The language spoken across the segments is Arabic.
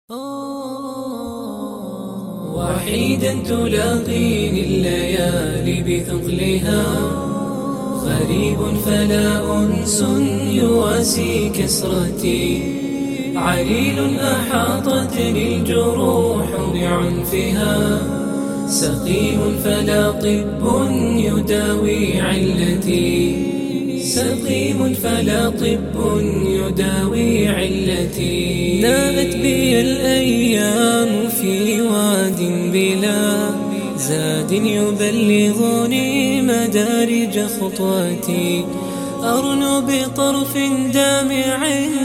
وحيدا تلاقيني الليالي بثقلها، غريب فلا أنس يواسي كسرتي، عليل أحاطتني الجروح بعنفها، سقيم فلا طب يداوي علتي، سقيم فلا طب يداوي علتي. ناءت بي الأيام في واد بلا زاد يبلغني مدارج خطواتي، أرنو بطرف دامع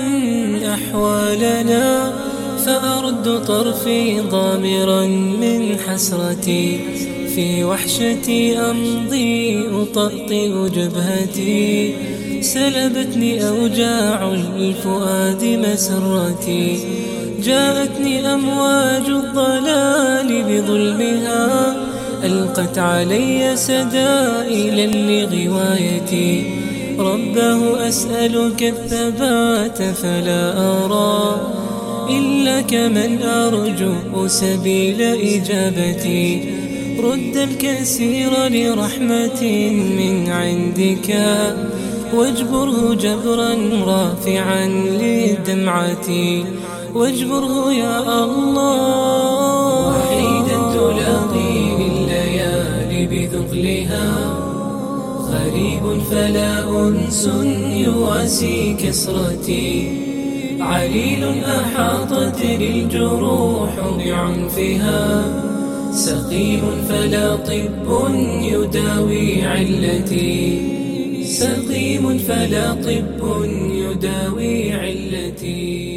أحوالنا، فأرد طرفي ضامرا من حسرتي، في وحشتي أمضي أطأطئ جبهتي، سلبتني أوجاع الفؤاد مسرتي، جاءتني أمواج الضلال بظلمها، ألقت علي سدائلا لغوايتي، ربه أسألك الثبات فلا أرى إلا كمن أرجو سبيل إجابتي، رد الكثير لرحمة من عندك، واجبره جبرا رافعا لدمعتي، واجبره يا الله. وحيدا تلاقيني الليالي بثقلها، غريب فلا أنس يواسي كسرتي، عليل أحاطتني الجروح بعنفها، سقيم فلا طب يداوي علتي، سقيم فلا طب يداوي علتي.